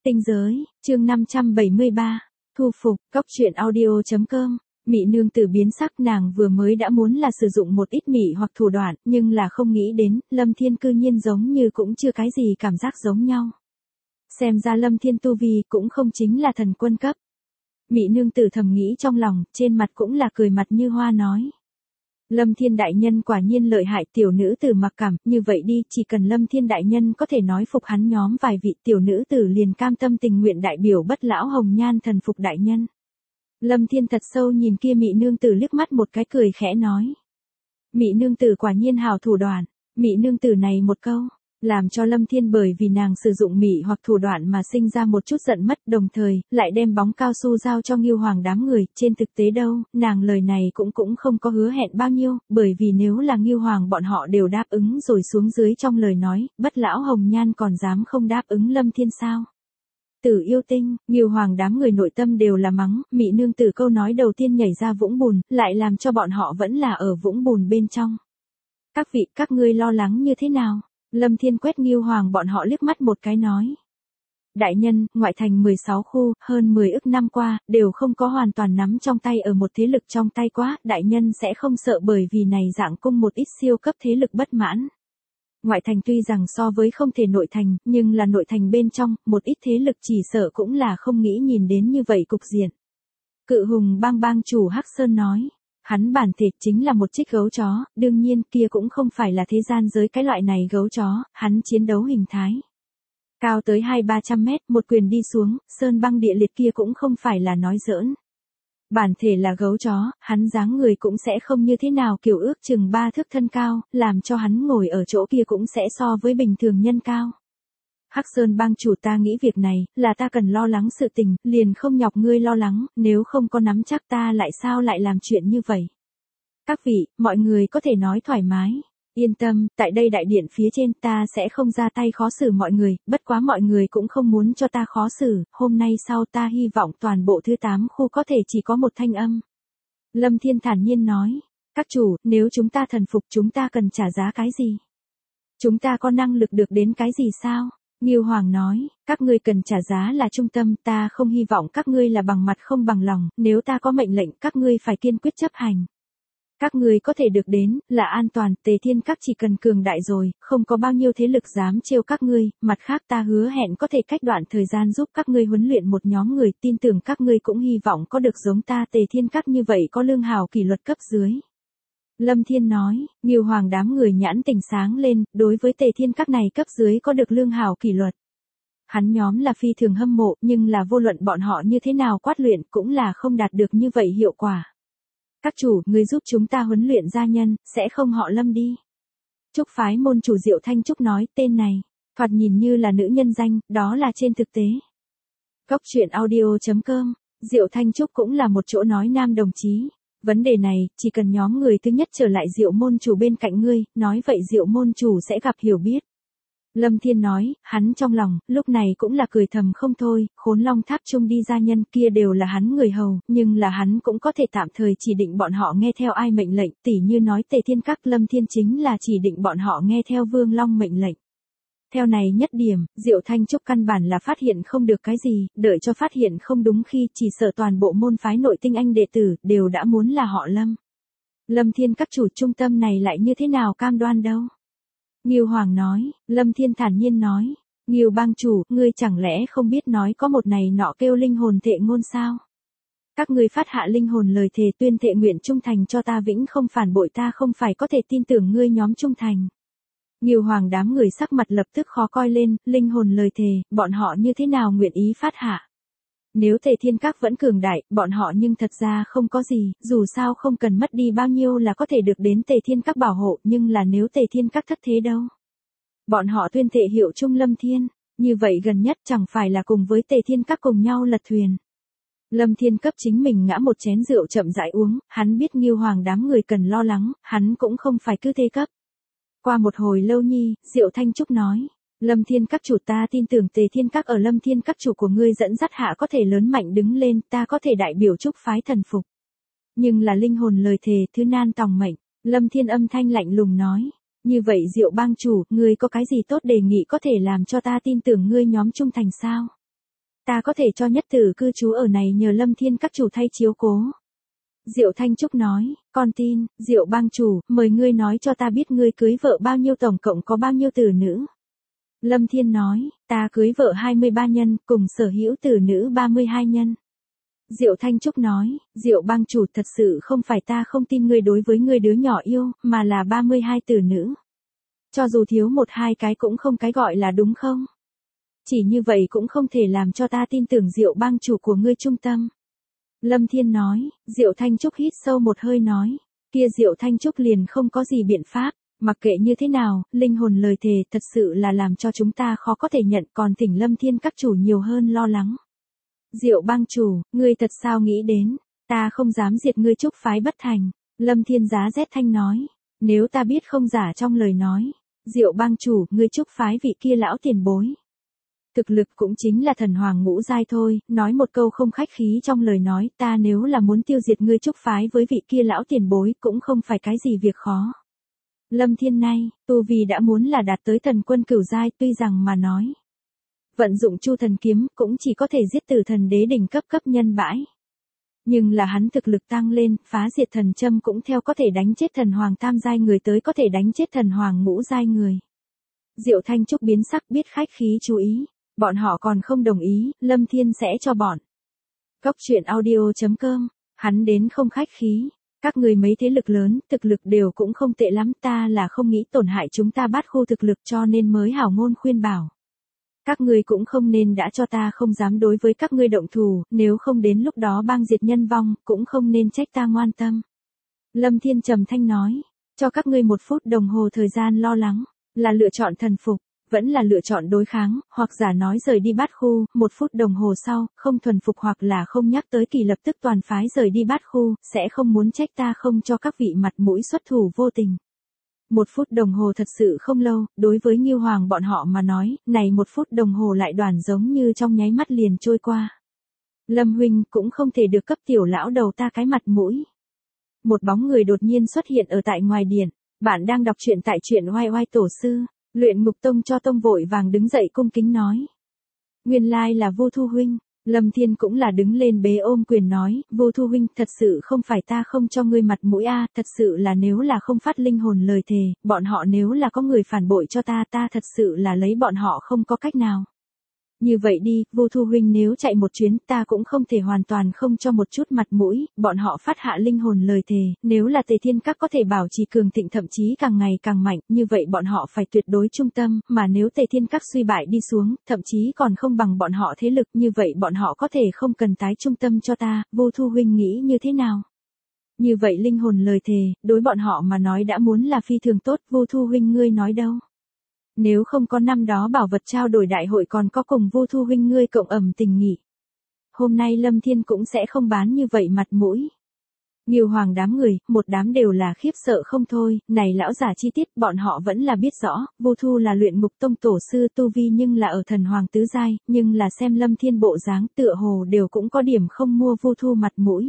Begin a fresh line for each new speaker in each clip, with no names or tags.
Tinh giới, chương 573, thu phục, cóc truyện audio.com. Mị nương tử biến sắc, nàng vừa mới đã muốn là sử dụng một ít mị hoặc thủ đoạn, nhưng là không nghĩ đến, Lâm Thiên cư nhiên giống như cũng chưa cái gì cảm giác giống nhau. Xem ra Lâm Thiên tu vi cũng không chính là thần quân cấp. Mị nương tử thầm nghĩ trong lòng, trên mặt cũng là cười mặt như hoa nói. Lâm Thiên đại nhân quả nhiên lợi hại, tiểu nữ tử mặc cảm, như vậy đi, chỉ cần Lâm Thiên đại nhân có thể nói phục hắn nhóm vài vị, tiểu nữ tử liền cam tâm tình nguyện đại biểu Bất Lão Hồng Nhan thần phục đại nhân. Lâm Thiên thật sâu nhìn kia mị nương tử liếc mắt một cái, cười khẽ nói. Mị nương tử quả nhiên hào thủ đoạn, mị nương tử này một câu, làm cho Lâm Thiên bởi vì nàng sử dụng mị hoặc thủ đoạn mà sinh ra một chút giận mất, đồng thời, lại đem bóng cao su giao cho Ngưu Hoàng đám người, trên thực tế đâu, nàng lời này cũng không có hứa hẹn bao nhiêu, bởi vì nếu là Ngưu Hoàng bọn họ đều đáp ứng rồi xuống dưới trong lời nói, Bất Lão Hồng Nhan còn dám không đáp ứng Lâm Thiên sao? Tử yêu tinh, Ngưu Hoàng đám người nội tâm đều là mắng, mị nương tử câu nói đầu tiên nhảy ra vũng bùn, lại làm cho bọn họ vẫn là ở vũng bùn bên trong. Các vị, các ngươi lo lắng như thế nào? Lâm Thiên quét Ngưu Hoàng bọn họ liếc mắt một cái nói. Đại nhân, ngoại thành 16 khu, hơn 10 ức năm qua, đều không có hoàn toàn nắm trong tay ở một thế lực trong tay quá, đại nhân sẽ không sợ bởi vì này dạng cung một ít siêu cấp thế lực bất mãn. Ngoại thành tuy rằng so với không thể nội thành, nhưng là nội thành bên trong, một ít thế lực chỉ sợ cũng là không nghĩ nhìn đến như vậy cục diện. Cự hùng bang bang chủ Hắc Sơn nói. Hắn bản thể chính là một chiếc gấu chó, đương nhiên kia cũng không phải là thế gian giới cái loại này gấu chó, hắn chiến đấu hình thái. Cao tới 200-300 mét, một quyền đi xuống, sơn băng địa liệt kia cũng không phải là nói giỡn. Bản thể là gấu chó, hắn dáng người cũng sẽ không như thế nào, kiểu ước chừng 3 thước thân cao, làm cho hắn ngồi ở chỗ kia cũng sẽ so với bình thường nhân cao. Hắc Sơn bang chủ, ta nghĩ việc này, là ta cần lo lắng sự tình, liền không nhọc ngươi lo lắng, nếu không có nắm chắc ta lại sao lại làm chuyện như vậy. Các vị, mọi người có thể nói thoải mái. Yên tâm, tại đây đại điện phía trên ta sẽ không ra tay khó xử mọi người, bất quá mọi người cũng không muốn cho ta khó xử, hôm nay sau ta hy vọng toàn bộ thứ 8 khu có thể chỉ có một thanh âm. Lâm Thiên thản nhiên nói, các chủ, nếu chúng ta thần phục chúng ta cần trả giá cái gì? Chúng ta có năng lực được đến cái gì sao? Ngưu Hoàng nói, các ngươi cần trả giá là trung tâm, ta không hy vọng các ngươi là bằng mặt không bằng lòng, nếu ta có mệnh lệnh các ngươi phải kiên quyết chấp hành. Các ngươi có thể được đến, là an toàn, Tề Thiên Các chỉ cần cường đại rồi, không có bao nhiêu thế lực dám trêu các ngươi, mặt khác ta hứa hẹn có thể cách đoạn thời gian giúp các ngươi huấn luyện một nhóm người, tin tưởng các ngươi cũng hy vọng có được giống ta Tề Thiên Các như vậy có lương hào kỷ luật cấp dưới. Lâm Thiên nói, Ngưu Hoàng đám người nhãn tỉnh sáng lên, đối với Tề Thiên Các này cấp dưới có được lương hào kỷ luật. Hắn nhóm là phi thường hâm mộ, nhưng là vô luận bọn họ như thế nào quát luyện cũng là không đạt được như vậy hiệu quả. Các chủ, người giúp chúng ta huấn luyện gia nhân, sẽ không họ Lâm đi. Trúc phái môn chủ Diệu Thanh Trúc nói, tên này, thoạt nhìn như là nữ nhân danh, đó là trên thực tế. Cóc truyện audio.com, Diệu Thanh Trúc cũng là một chỗ nói nam đồng chí. Vấn đề này, chỉ cần nhóm người thứ nhất trở lại Diệu môn chủ bên cạnh ngươi, nói vậy Diệu môn chủ sẽ gặp hiểu biết. Lâm Thiên nói, hắn trong lòng, lúc này cũng là cười thầm không thôi, Khốn Long Tháp chung đi gia nhân kia đều là hắn người hầu, nhưng là hắn cũng có thể tạm thời chỉ định bọn họ nghe theo ai mệnh lệnh, tỉ như nói Tề Thiên Các, Lâm Thiên chính là chỉ định bọn họ nghe theo Vương Long mệnh lệnh. Theo này nhất điểm, Diệu Thanh Trúc căn bản là phát hiện không được cái gì, đợi cho phát hiện không đúng khi chỉ sợ toàn bộ môn phái nội tinh anh đệ tử, đều đã muốn là họ Lâm. Lâm Thiên Các chủ trung tâm này lại như thế nào cam đoan đâu? Ngưu Hoàng nói, Lâm Thiên thản nhiên nói, Ngưu bang chủ, ngươi chẳng lẽ không biết nói có một này nọ kêu linh hồn thệ ngôn sao? Các ngươi phát hạ linh hồn lời thề tuyên thệ nguyện trung thành cho ta vĩnh không phản bội ta, không phải có thể tin tưởng ngươi nhóm trung thành. Ngưu Hoàng đám người sắc mặt lập tức khó coi lên, linh hồn lời thề, bọn họ như thế nào nguyện ý phát hạ? Nếu Tề Thiên Các vẫn cường đại, bọn họ nhưng thật ra không có gì, dù sao không cần mất đi bao nhiêu là có thể được đến Tề Thiên Các bảo hộ, nhưng là nếu Tề Thiên Các thất thế đâu? Bọn họ tuyên thệ hiệu chung Lâm Thiên, như vậy gần nhất chẳng phải là cùng với Tề Thiên Các cùng nhau lật thuyền. Lâm Thiên cấp chính mình ngã một chén rượu chậm rãi uống, hắn biết Ngưu Hoàng đám người cần lo lắng, hắn cũng không phải cứ thế cấp. Qua một hồi lâu nhi, Diệu Thanh Trúc nói. Lâm Thiên Các chủ, ta tin tưởng Tề Thiên Các ở Lâm Thiên Các chủ của ngươi dẫn dắt hạ có thể lớn mạnh đứng lên, ta có thể đại biểu Trúc phái thần phục. Nhưng là linh hồn lời thề thứ nan tòng mệnh, Lâm Thiên âm thanh lạnh lùng nói. Như vậy Diệu bang chủ, ngươi có cái gì tốt đề nghị có thể làm cho ta tin tưởng ngươi nhóm trung thành sao? Ta có thể cho nhất tử cư trú ở này nhờ Lâm Thiên các chủ thay chiếu cố. Diệu Thanh Trúc nói, con tin, Diệu bang chủ, mời ngươi nói cho ta biết ngươi cưới vợ bao nhiêu, tổng cộng có bao nhiêu tử nữ. Lâm Thiên nói, ta cưới vợ 23 nhân, cùng sở hữu tử nữ 32 nhân. Diệu Thanh Trúc nói, Diệu bang chủ, thật sự không phải ta không tin ngươi đối với ngươi đứa nhỏ yêu, mà là 32 tử nữ. Cho dù thiếu một hai cái cũng không cái gọi là đúng không? Chỉ như vậy cũng không thể làm cho ta tin tưởng Diệu bang chủ của ngươi trung tâm. Lâm Thiên nói, Diệu Thanh Trúc hít sâu một hơi nói, kia Diệu Thanh Trúc liền không có gì biện pháp, mặc kệ như thế nào, linh hồn lời thề thật sự là làm cho chúng ta khó có thể nhận, còn thỉnh Lâm Thiên các chủ nhiều hơn lo lắng. Diệu bang chủ, ngươi thật sao nghĩ đến, ta không dám diệt ngươi Trúc phái bất thành. Lâm Thiên giá rét thanh nói, nếu ta biết không giả trong lời nói, Diệu bang chủ, ngươi Trúc phái vị kia lão tiền bối. Thực lực cũng chính là thần hoàng ngũ giai thôi, nói một câu không khách khí trong lời nói, ta nếu là muốn tiêu diệt ngươi Trúc phái với vị kia lão tiền bối cũng không phải cái gì việc khó. Lâm Thiên nay, tu vi đã muốn là đạt tới thần quân cửu giai, tuy rằng mà nói. Vận dụng Chu thần kiếm cũng chỉ có thể giết tử thần đế đỉnh cấp nhân bãi. Nhưng là hắn thực lực tăng lên, phá diệt thần châm cũng theo có thể đánh chết thần hoàng tam giai người tới có thể đánh chết thần hoàng ngũ giai người. Diệu Thanh Trúc biến sắc biết khách khí chú ý. Bọn họ còn không đồng ý, Lâm Thiên sẽ cho bọn. Cốc truyện audio.com, hắn đến không khách khí. Các người mấy thế lực lớn, thực lực đều cũng không tệ lắm, ta là không nghĩ tổn hại chúng ta Bát Khu thực lực cho nên mới hảo ngôn khuyên bảo. Các ngươi cũng không nên đã cho ta không dám đối với các ngươi động thủ, nếu không đến lúc đó bang diệt nhân vong, cũng không nên trách ta ngoan tâm. Lâm Thiên trầm thanh nói, cho các ngươi 1 phút đồng hồ thời gian lo lắng, là lựa chọn thần phục, vẫn là lựa chọn đối kháng, hoặc giả nói rời đi Bát Khu, 1 phút đồng hồ sau, không thuần phục hoặc là không nhắc tới kỳ lập tức toàn phái rời đi Bát Khu, sẽ không muốn trách ta không cho các vị mặt mũi xuất thủ vô tình. 1 phút đồng hồ thật sự không lâu, đối với Ngưu Hoàng bọn họ mà nói, này 1 phút đồng hồ lại đoàn giống như trong nháy mắt liền trôi qua. Lâm huynh cũng không thể được cấp tiểu lão đầu ta cái mặt mũi. Một bóng người đột nhiên xuất hiện ở tại ngoài điện, bạn đang đọc truyện tại truyện oai oai tổ sư. Luyện Ngục Tông cho Tông vội vàng đứng dậy cung kính nói. Nguyên lai là Vô Thu huynh, Lâm Thiên cũng là đứng lên bế ôm quyền nói, Vô Thu huynh, thật sự không phải ta không cho ngươi mặt mũi a, thật sự là nếu là không phát linh hồn lời thề, bọn họ nếu là có người phản bội cho ta, ta thật sự là lấy bọn họ không có cách nào. Như vậy đi, Vô Thu huynh nếu chạy một chuyến, ta cũng không thể hoàn toàn không cho một chút mặt mũi, bọn họ phát hạ linh hồn lời thề, nếu là Tề Thiên Các có thể bảo trì cường thịnh thậm chí càng ngày càng mạnh, như vậy bọn họ phải tuyệt đối trung tâm, mà nếu Tề Thiên Các suy bại đi xuống, thậm chí còn không bằng bọn họ thế lực, như vậy bọn họ có thể không cần tái trung tâm cho ta, Vô Thu huynh nghĩ như thế nào? Như vậy linh hồn lời thề, đối bọn họ mà nói đã muốn là phi thường tốt, Vô Thu huynh ngươi nói đâu? Nếu không có năm đó bảo vật trao đổi đại hội còn có cùng Vô Thu huynh ngươi cộng ẩm tình nghỉ. Hôm nay Lâm Thiên cũng sẽ không bán như vậy mặt mũi. Ngưu Hoàng đám người, một đám đều là khiếp sợ không thôi, này lão giả chi tiết bọn họ vẫn là biết rõ, Vô Thu là Luyện Ngục Tông tổ sư tu vi nhưng là ở thần hoàng tứ giai, nhưng là xem Lâm Thiên bộ dáng tựa hồ đều cũng có điểm không mua Vô Thu mặt mũi.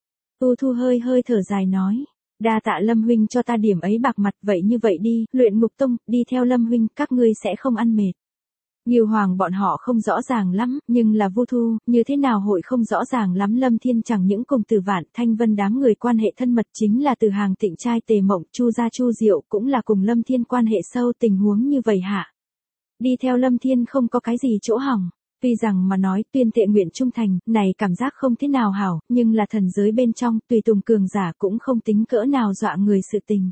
Vô Thu hơi hơi thở dài nói. Đa tạ Lâm huynh cho ta điểm ấy bạc mặt, vậy như vậy đi, Luyện Ngục Tông, đi theo Lâm huynh, các ngươi sẽ không ăn mệt. Ngưu Hoàng bọn họ không rõ ràng lắm, nhưng là Vô Thu, như thế nào hội không rõ ràng lắm. Lâm Thiên chẳng những cùng Từ Vạn, Thanh Vân đám người quan hệ thân mật chính là Từ Hàng Tịnh trai Tề Mộng, Chu gia Chu Diệu cũng là cùng Lâm Thiên quan hệ sâu, tình huống như vậy hạ. Đi theo Lâm Thiên không có cái gì chỗ hỏng. Tuy rằng mà nói tuyên thệ nguyện trung thành, này cảm giác không thế nào hảo, nhưng là thần giới bên trong, tùy tùng cường giả cũng không tính cỡ nào dọa người sự tình.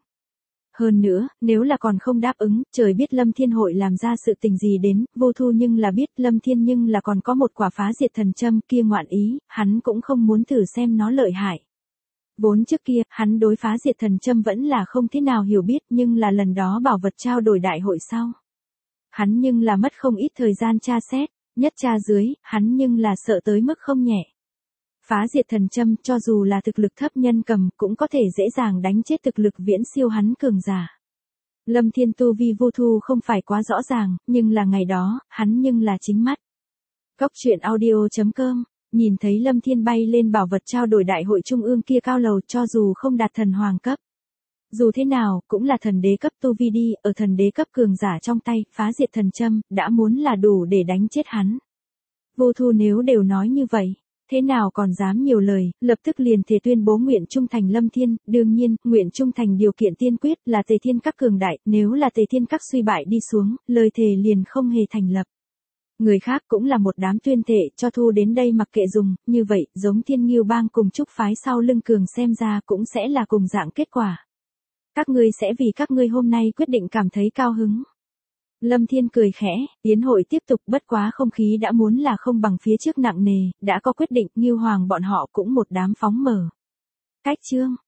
Hơn nữa, nếu là còn không đáp ứng, trời biết Lâm Thiên hội làm ra sự tình gì đến, Vô Thu nhưng là biết Lâm Thiên nhưng là còn có một quả phá diệt thần châm kia ngoạn ý, hắn cũng không muốn thử xem nó lợi hại. Vốn trước kia, hắn đối phá diệt thần châm vẫn là không thế nào hiểu biết, nhưng là lần đó bảo vật trao đổi đại hội sau. Hắn nhưng là mất không ít thời gian tra xét. Nhất tra dưới, hắn nhưng là sợ tới mức không nhẹ. Phá diệt thần châm cho dù là thực lực thấp nhân cầm cũng có thể dễ dàng đánh chết thực lực viễn siêu hắn cường giả. Lâm Thiên tu vi Vô Thu không phải quá rõ ràng, nhưng là ngày đó, hắn nhưng là chính mắt. Cốc truyện audio.com, nhìn thấy Lâm Thiên bay lên bảo vật trao đổi đại hội trung ương kia cao lầu cho dù không đạt thần hoàng cấp. Dù thế nào, cũng là thần đế cấp tu vi đi, ở thần đế cấp cường giả trong tay, phá diệt thần châm, đã muốn là đủ để đánh chết hắn. Vô Thu nếu đều nói như vậy, thế nào còn dám nhiều lời, lập tức liền thể tuyên bố nguyện trung thành Lâm Thiên, đương nhiên, nguyện trung thành điều kiện tiên quyết là Tề Thiên Các cường đại, nếu là Tề Thiên Các suy bại đi xuống, lời thề liền không hề thành lập. Người khác cũng là một đám tuyên thệ cho Thu đến đây mặc kệ dùng, như vậy, giống Thiên Nghiêu Bang cùng Trúc Phái sau lưng cường xem ra cũng sẽ là cùng dạng kết quả. Các ngươi sẽ vì các ngươi hôm nay quyết định cảm thấy cao hứng. Lâm Thiên cười khẽ, yến hội tiếp tục bất quá không khí đã muốn là không bằng phía trước nặng nề, đã có quyết định Nghiêu Hoàng bọn họ cũng một đám phóng mở. Cách chương.